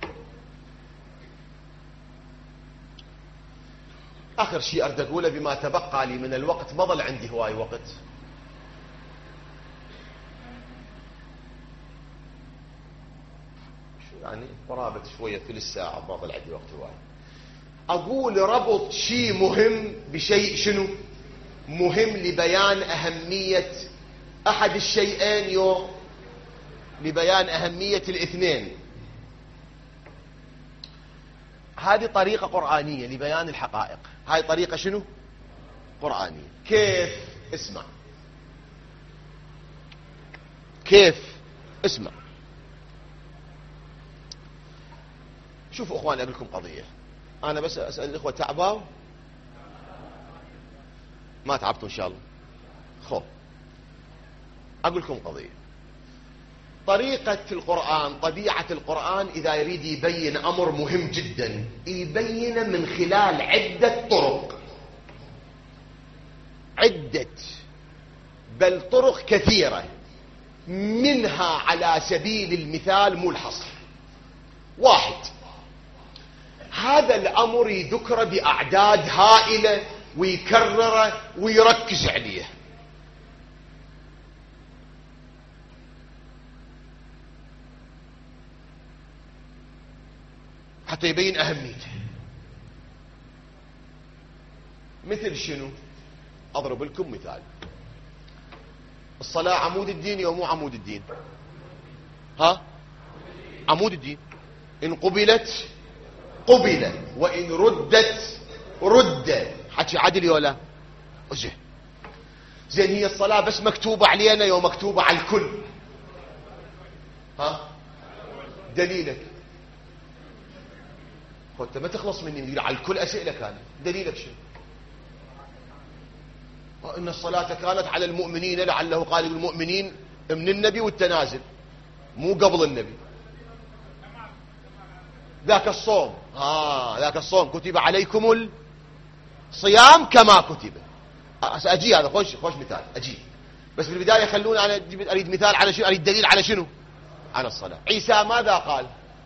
آخر شيء أريد أقوله بما تبقى لي من الوقت، ما ظل عندي هواي وقت. شو يعني قرابة شوية ثلث ساعة، ما ظل عندي وقت هواي. أقول ربط شيء مهم بشيء شنو مهم لبيان أهمية أحد الشيئين لبيان أهمية الاثنين. هذه طريقة قرآنية لبيان الحقائق. هاي طريقة شنو قرآنية. كيف؟ اسمع كيف. اسمع. شوفوا اخواني، اقول لكم قضية. انا بس اسأل الاخوة، تعبوا؟ ما تعبتوا ان شاء الله؟ خو اقول لكم قضية. طريقة القرآن، طبيعة القرآن إذا يريد يبين أمر مهم جدا يبين من خلال عدة طرق، بل طرق كثيرة، منها على سبيل المثال مو الحصر. واحد، هذا الأمر يذكر بأعداد هائلة ويكرره ويركز عليه. حتى يبين أهميته. مثل شنو؟ أضرب لكم مثال. الصلاة عمود الدين أو مو عمود الدين؟ ها؟ عمود الدين. إن قبلت قبلت، وإن ردت رد. حكي عدل ولا؟ زين هي الصلاة بس مكتوبة علينا يوم مكتوبة على الكل؟ ها؟ دليلك؟ انت ما تخلص مني على الكل اسئلك. انا دليلك شنو؟ ان الصلاة كانت على المؤمنين، لعله قال المؤمنين من النبي والتنازل، مو قبل النبي. ذاك الصوم، ذاك الصوم كتب عليكم الصيام كما كتب. اجي هذا خوش مثال اجي، بس في البداية خلونا انا اريد مثال على شنو، اريد دليل على شنو؟ على الصلاة. عيسى ماذا قال؟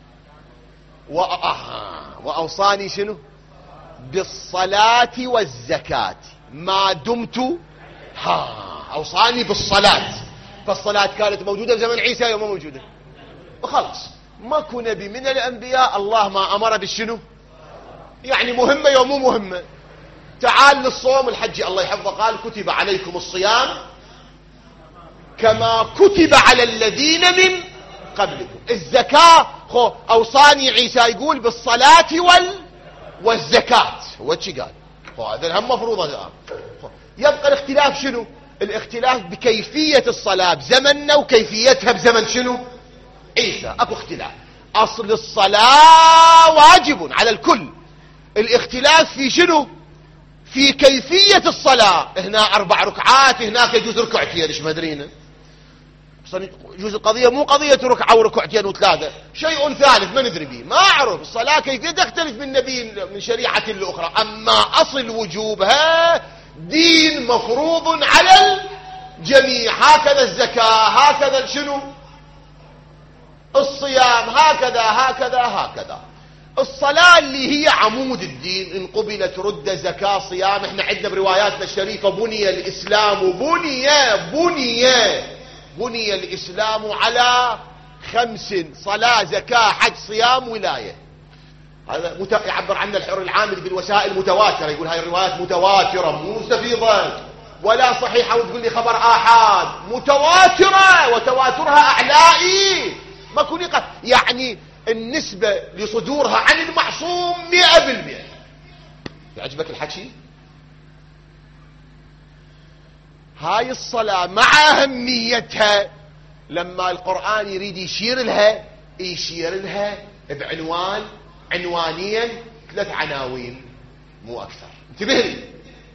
وأوصاني شنو؟ بالصلاة والزكاة ما دمت أوصاني بالصلاة. فالصلاة كانت موجودة في زمن عيسى يوم موجودة، وخلاص ماكو نبي من الأنبياء الله ما أمر بالشنو، يعني مهمة يوم مو مهمة. تعال للصوم الحج، الله يحفظه قال كتب عليكم الصيام كما كتب على الذين من قبلكم. الزكاة أوصاني عيسى يقول بالصلاة والزكاة. هو شي قال؟ هذا هم مفروضة الآن. يبقى الاختلاف شنو؟ الاختلاف بكيفية الصلاة بزمننا وكيفيتها بزمن شنو؟ عيسى. اكو اختلاف. اصل الصلاة واجب على الكل. الاختلاف في شنو؟ في كيفية الصلاة. هنا 4 ركعات، هناك يجوز ركعتين. ايش مدرينا؟ يجوز القضية مو قضية ركعة وركعتين وثلاثة، شيء ثالث ما ندري به، ما أعرف. الصلاة كيف تختلف من نبي من شريعة لأخرى. أما أصل وجوبها دين مفروض على الجميع. هكذا الزكاة، هكذا شنو الصيام، هكذا. الصلاة اللي هي عمود الدين، إن قبلت رد زكاة صيام. احنا عندنا برواياتنا الشريفة بني الإسلام بني الإسلام على 5: صلاة زكاة حج صيام ولاية. هذا يعبر عنه الحر العامل بالوسائل المتواترة، يقول هاي الروايات متواترة مو مستفيضة ولا صحيحة وتقول لي خبر آحاد. متواترة وتواترها أعلائي ما كوني يعني النسبة لصدورها عن المعصوم 100%. يعجبك الحكي؟ هاي الصلاة مع أهميتها لما القرآن يريد يشير لها عنوانيا 3 عناوين مو أكثر. انتبه لي.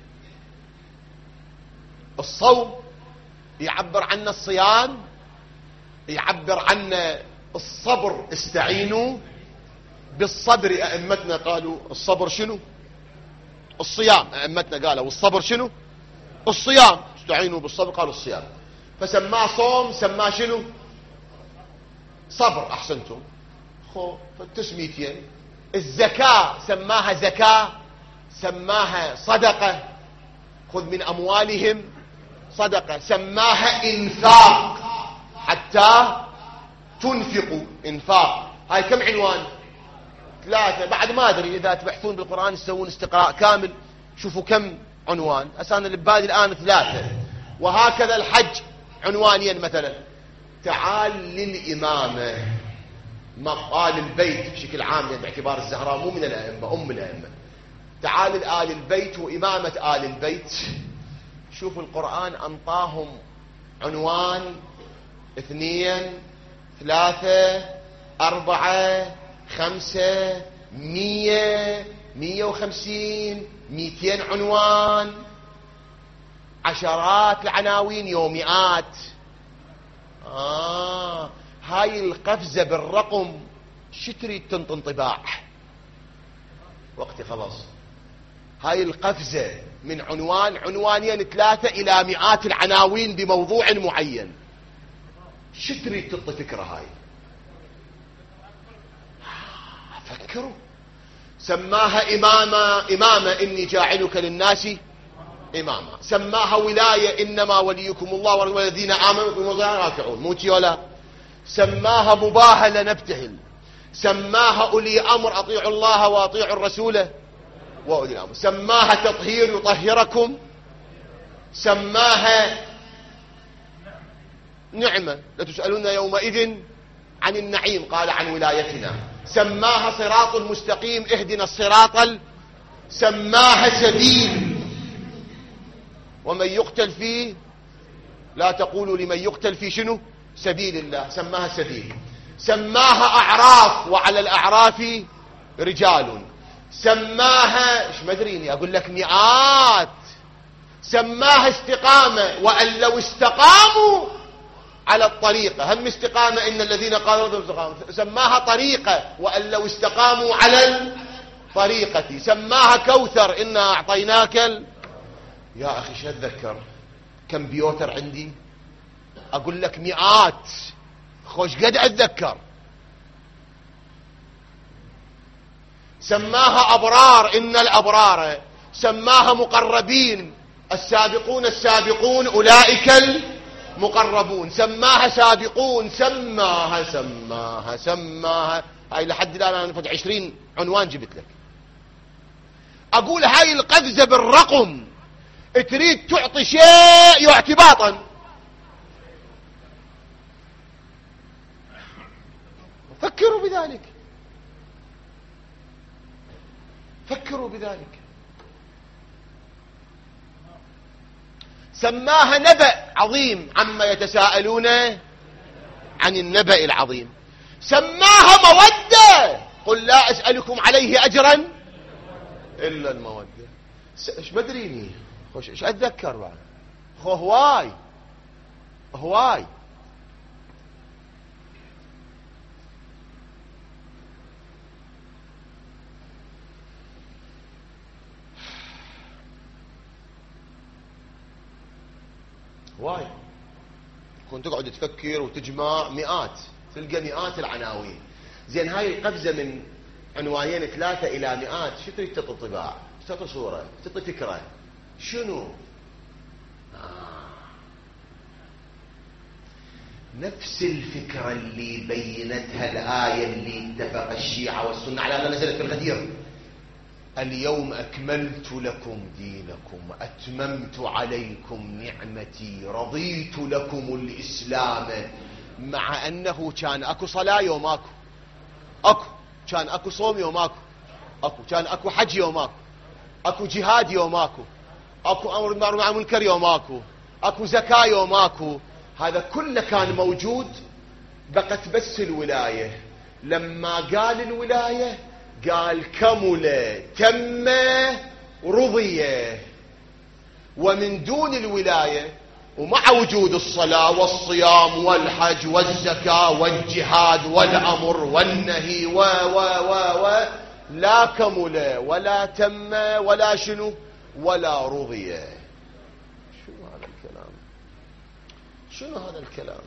الصوم يعبر عنه الصيام، يعبر عنه الصبر. استعينوا بالصبر. أئمتنا قالوا الصبر شنو؟ الصيام. أئمتنا قالوا والصبر شنو؟ الصيام. استعينوا بالصبر قالوا الصيام، فسماه صوم. سماه شنو؟ صبر. أحسنتم. فالتسميتين. الزكاة سماها زكاة، سماها صدقة. خذ من أموالهم صدقة. سماها إنفاق، حتى تنفقوا. إنفاق هاي كم عنوان؟ 3. بعد ما أدري إذا تبحثون بالقرآن تسوون استقراء كامل شوفوا كم عنوان. أنا اللي ببالي الآن 3. وهكذا الحج عنوانين مثلا. تعال للإمامة، مقال البيت بشكل عام، يعني باعتبار الزهراء مو من الأئمة، أم الأئمة. تعال لآل البيت وإمامة آل البيت. شوفوا القرآن أنطاهم عنوان 2 3 4 5 100 150 200 عنوان، عشرات العناوين، يوميات. هاي القفزة بالرقم شو تريد تنطن طباع؟ وقتي خلاص. هاي القفزة من عنوان عنوانين 3 إلى مئات العناوين بموضوع معين، شو تريد تطي فكرة هاي؟ فكروا. سماها إمامة إني جاعلك للناس إماما. سماها ولاية إنما وليكم الله والذين آمنوا راكعون، موتي ولا. سماها مباهلة نبتهل. سماها أولي أمر أطيعوا الله وأطيعوا الرسول وأولي الأمر. سماها تطهير يطهركم. سماها نعمة لتسألون يومئذ عن النعيم، قال عن ولايتنا. سماها صراط مستقيم، اهدنا الصراط. سماها سبيل، ومن يقتل فيه لا تقولوا لمن يقتل في شنو سبيل الله، سماها سبيل. سماها أعراف، وعلى الأعراف رجال. سماها ايش مدريني اقول لك مئات. سماها استقامة، وأن لو استقاموا على الطريقة، هم استقامة إن الذين قالوا استقاموا. سماها طريقة، وأن لو استقاموا على الطريقة. سماها كوثر، إنا أعطيناك يا أخي شو أتذكر كمبيوتر عندي أقول لك مئات، خوش قد أتذكر. سماها أبرار، إن الأبرار. سماها مقربين، السابقون السابقون أولئك المقربون. سماها سابقون. سماها هاي لحد الآن أنا نفد 20 عنوان جبت لك. أقول هاي القفزة بالرقم تريد تعطي شيء اعتباطا. فكروا بذلك، فكروا بذلك. سماها نبأ عظيم، عما يتساءلون عن النبأ العظيم. سماها مودة، قل لا أسألكم عليه أجرا إلا المودة. ايش بدريني خوش ايش أتذكر بعد هواي. كنت تقعد تفكر وتجمع مئات، تلقى مئات العناوين. زين هاي القفزة من عنوانين 3 إلى مئات، شو تريد تعطي طباع؟ تعطي صورة، تعطي فكرة، شنو؟ نفس الفكرة اللي بينتها الآية اللي اتفق الشيعة والسنة على أنها نزلت في الغدير: اليوم أكملت لكم دينكم أتممت عليكم نعمتي رضيت لكم الإسلام. مع أنه كان أكو صلاة يوم أكو كان أكو صوم يوم أكو كان أكو حج يوم أكو جهاد يوم أكو أمر بالمعروف والنهي عن المنكر يوم أكو زكاة يوم هذا كله كان موجود. بقت بس الولاية. لما قال الولاية قال كمل تم رضي. ومن دون الولاية ومع وجود الصلاة والصيام والحج والزكاة والجهاد والأمر والنهي و لا كمل ولا تم ولا شنو ولا رضي. شنو هذا الكلام؟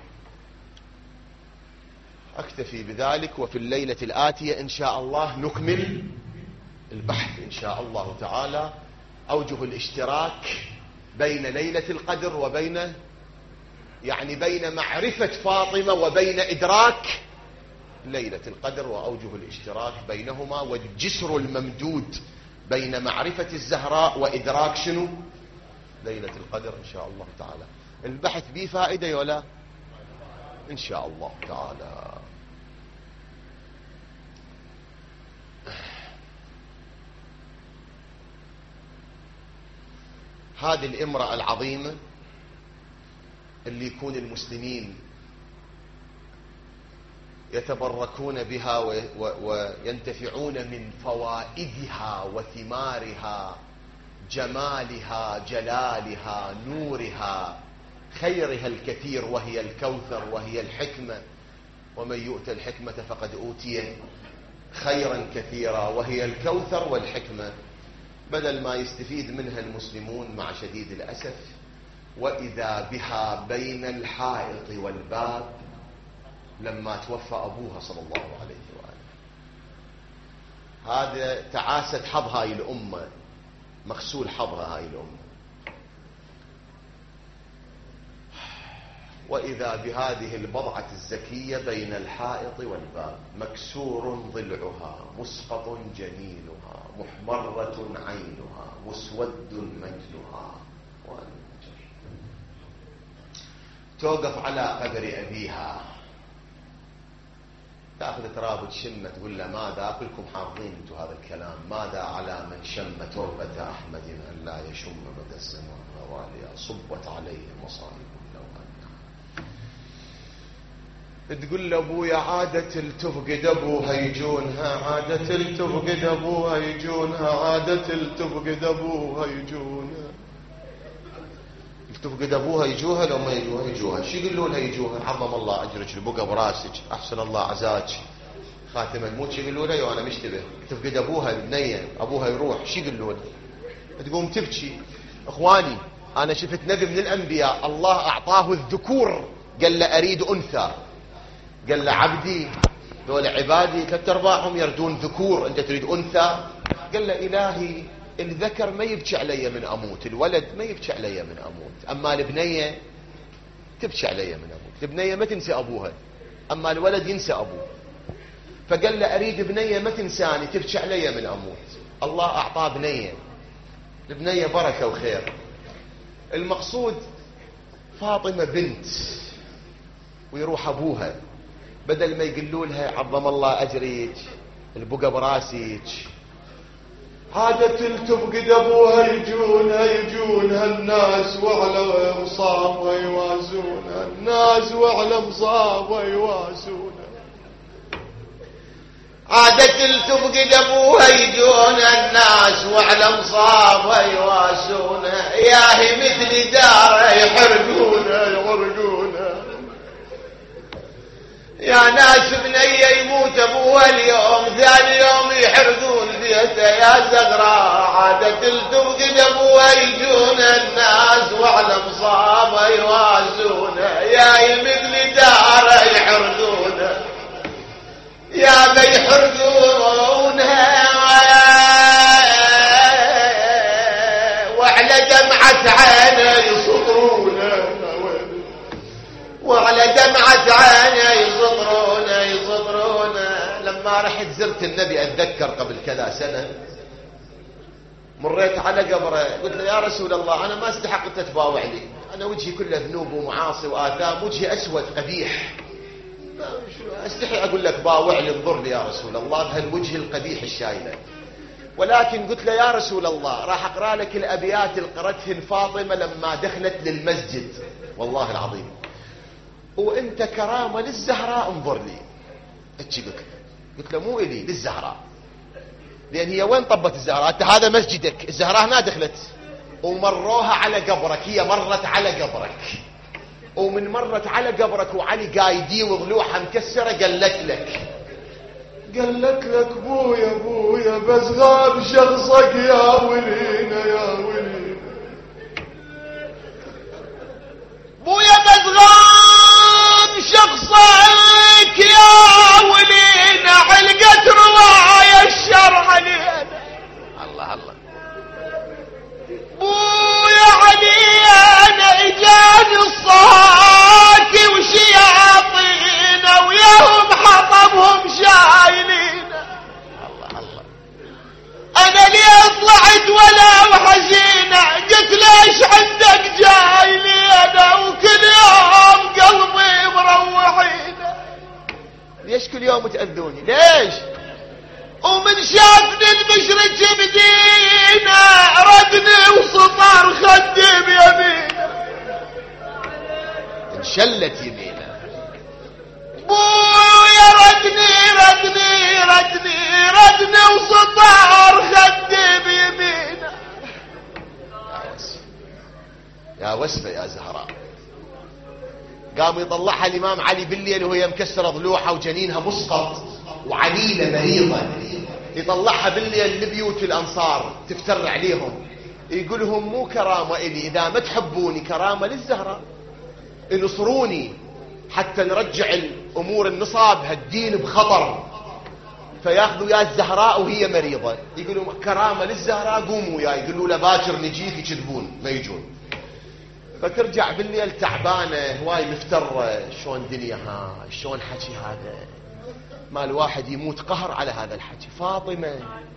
أكتفي بذلك، وفي الليلة الآتية إن شاء الله نكمل البحث إن شاء الله تعالى. أوجه الاشتراك بين ليلة القدر وبين بين معرفة فاطمة وبين إدراك ليلة القدر وأوجه الاشتراك بينهما، والجسر الممدود بين معرفة الزهراء وإدراك شنو؟ ليلة القدر إن شاء الله تعالى. البحث به فائدة ولا؟ إن شاء الله تعالى. هذه الامرأة العظيمة اللي يكون المسلمين يتبركون بها وينتفعون من فوائدها وثمارها، جمالها، جلالها، نورها، خيرها الكثير، وهي الكوثر، وهي الحكمة. ومن يؤت الحكمة فقد أوتي خيرا كثيرا، وهي الكوثر والحكمة. بدل ما يستفيد منها المسلمون مع شديد الأسف، وإذا بها بين الحائط والباب لما توفى أبوها صلى الله عليه وآله. هذا تعاسة حظ هاي الأمة، مغسول حظها هاي الأمة. وإذا بهذه البضعة الزكية بين الحائط والباب، مكسور ضلعها، مسقط جنينها، محمرة عينها، مسود مجدها. توقف على قبر أبيها، تأخذ تراب تشمة، تقول له ماذا أقولكم حافظين انتم هذا الكلام؟ ماذا على من شم تربة أحمد أن لا يشم مدى الزمان مواليا، صبت عليه مصائب لو أنها. تقول له أبويا عادة التفقد أبوها يجونها، عادة التفقد أبوها يجونها، عادة التفقد أبوها يجونها. تفقد أبوها يجوها لو ما يجوها يجوها. شو يقولوا لها يجوها؟ عظم الله أجرك، البقى براسك، أحسن الله عزاك، خاتم الموت. شو يقولوا لها؟ وأنا مشتبه. تفقد أبوها البنية، أبوها يروح، شو يقولوا لها؟ تقوم تبكي. إخواني أنا شفت نبي من الأنبياء الله أعطاه الذكور، قال له أريد أنثى. قال له عبدي دول عبادي 3/4 يردون ذكور، أنت تريد أنثى؟ قال له إلهي الذكر ما يبكي علي من أموت، الولد ما يبكي علي من أموت، أما البنية تبكي علي من أموت. البنية ما تنسى أبوها، أما الولد ينسى أبوه. فقال له أريد بنية ما تنساني، تبكي علي من أموت. الله أعطاه بنية، البنية بركة وخير. المقصود فاطمة بنت ويروح أبوها، بدل ما يقولوا لها عظم الله أجريك، البقى براسيك، عادة تفقد أبوها يجونها الناس وعلى مصابها يواسونها، الناس وعلى مصابها يواسونها. عادة تفقد أبوها يجونها الناس وعلى مصابها يواسونها، ياهي مثل داره يحرقونها. يا ناس بنية يموت أبوها اليوم، ثاني يوم يحرقون بيته يا زغراء. عادة تفقد أبوها يجون الناس وعلى مصابها يواسونه، يا مثل داره يحرقونه، يا بيحرقونها وعلى دمعة عينه يصدرونه، وعلى دمعة عينه يصدرونه. لما رحت زرت النبي أتذكر قبل كذا سنة، مريت على قبره، قلت له يا رسول الله أنا ما استحق أنت تباوع لي، أنا وجهي كله ذنوب ومعاصي وآثام، وجهي أسود قبيح، استحي أقول لك باوع لي، انظر لي يا رسول الله بهالوجه القبيح الشايله. ولكن قلت له يا رسول الله راح أقرأ لك الأبيات اللي قرأتهن فاطمة لما دخلت للمسجد، والله العظيم، وانت كرامة للزهراء انظر لي. قلت له مو إلي، للزهراء، لأن هي وين طبت الزهراء؟ انت هذا مسجدك، الزهراء هنا دخلت ومروها على قبرك، هي مرت على قبرك، ومن مرت على قبرك وعلي قايدي وضلوحها مكسرة قالت لك بويا بس غاب شخصك يا ولينا بويا بس غاب شخصك يا ولينا، علقت رواية الشر علينا. الله بويا علينا اجاني الصاكي وشياطينا، وياهم حطبهم كل يوم تأذوني؟ ليش؟ ومن شافني المشرك بدينا ردني وسطر خدي بيمينه، انشلت يمينه. بويا ردني وسطر خدي بيمينه. يا وسفة يا زهراء. قام يطلعها الإمام علي بالليل وهي مكسرة ضلوعها وجنينها مسقط وعليلة مريضة، يطلعها بالليل لبيوت الأنصار تفتر عليهم، يقولهم مو كرامة إلي، إذا ما تحبوني كرامة للزهراء، انصروني حتى نرجع الأمور النصاب، هالدين بخطر. فياخذوا يا الزهراء وهي مريضة، يقولوا كرامة للزهراء قوموا يا، يقولوا له باكر نجيك، يكذبون ما يجون. فترجع بالليل تعبانة هواي مفترة، شلون دنيا هاي، شلون حكي هذا، ما الواحد يموت قهر على هذا الحكي. فاطمة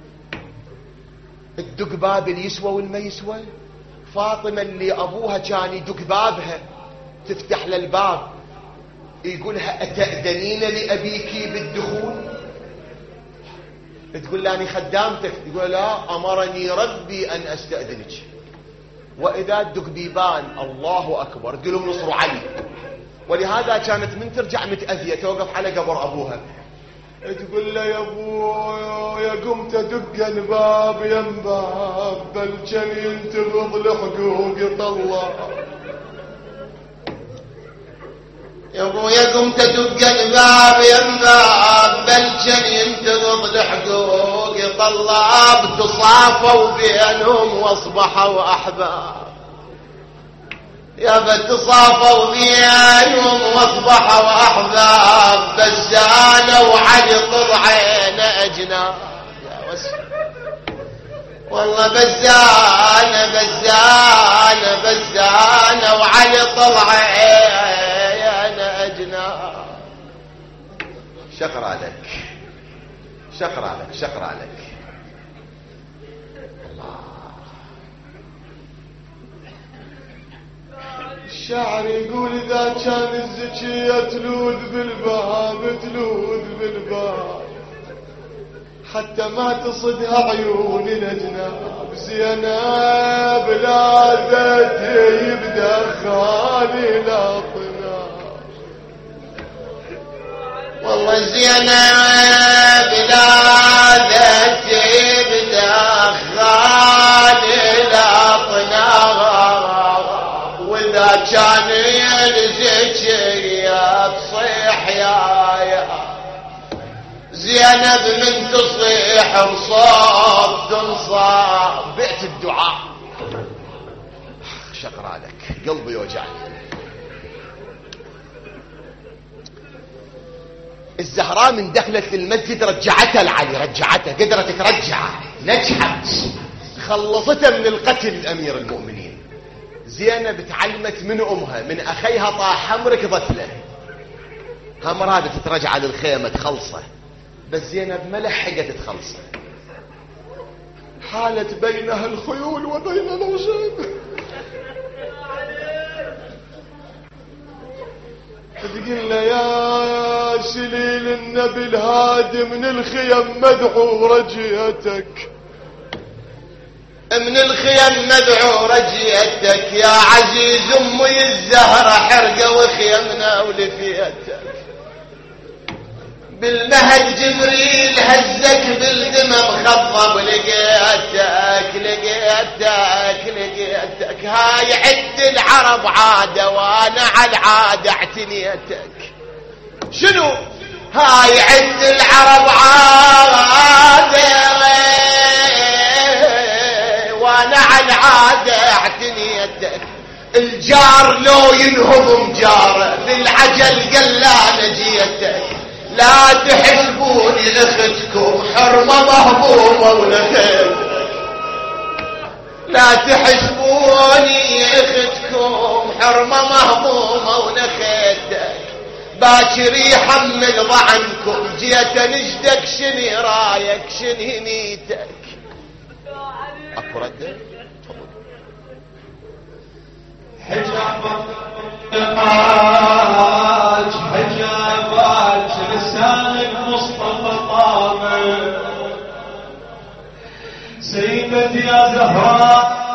الدق باب اللي يسوى والما يسوى، فاطمة اللي أبوها كان يدق بابها تفتح للباب يقولها أتأذنين لأبيك بالدخول؟ تقول له أنا خدامتك، تقول لا أمرني ربي أن أستأذنك. وإذا الدق بيبان الله أكبر قلوا نصر علي. ولهذا كانت من ترجع متأذية توقف على قبر أبوها تقول له يا ابويا قمت ادق الباب ينباب بل كان ينتبض لحقوقي طلع. يا ابويا قمت ادق الباب ينباب بل كان ينتبض لحقوقي طلاب. تصافوا بينهم واصبحوا احباب، يا بتصافوا بينهم واصبحوا احباب. بزانة وعلي طلعين اجناب. يا وسف والله بزانة وعلي طلعين اجناب. شقرا لك الشاعر يقول إذا كان الزكية تلوذ بالباب حتى ما تصدها عيون الأجناب. زينب لاذت يبدأ خالي لا طناب. والله زينب لاذت يبدأ خالي لا طناب. وإذا كان الزكية تصيح يا زينب من تصيح انصاب تنصاب. بعت الدعاء. شقرا لك قلبي يوجعني. الزهراء من دخلت للمسجد رجعتها العلي، رجعتها قدرت ترجعها، نجحت خلصتها من القتل الأمير المؤمنين. زينب تعلمت من أمها من أخيها طاح حمر ركضت له، هم رادت ترجع للخيمة تخلصه، بس زينب ما لحقت تخلصه. حالت بينها الخيول وبين العشاب. تقول له يا سليل النبي الهادي من الخيم مدعو رجيتك، من الخيم مدعو رجيتك يا عزيز امي الزهرة حرقة وخيمنا ولفيتك. بالمهد جبريل هزك بالدمى مخضب لقيتك. هاي عد العرب عادة وانا على العادة اعتنيتك. شنو هاي عد العرب عادة وانا على العادة اعتنيتك. الجار لو ينهض مجاره بالعجل قلانة جيتك. لا تحسبوني لختكم حرمة مهضومة ولختك. لا تحسبوني اختكم حرمة مهضومة ونختك. باكر يحمل ضعنكم جيت نجدك شني رايك شني نيتك. اكو رده حجابك حجابك لسان مصطفى طامر. سيدتي يا زهراء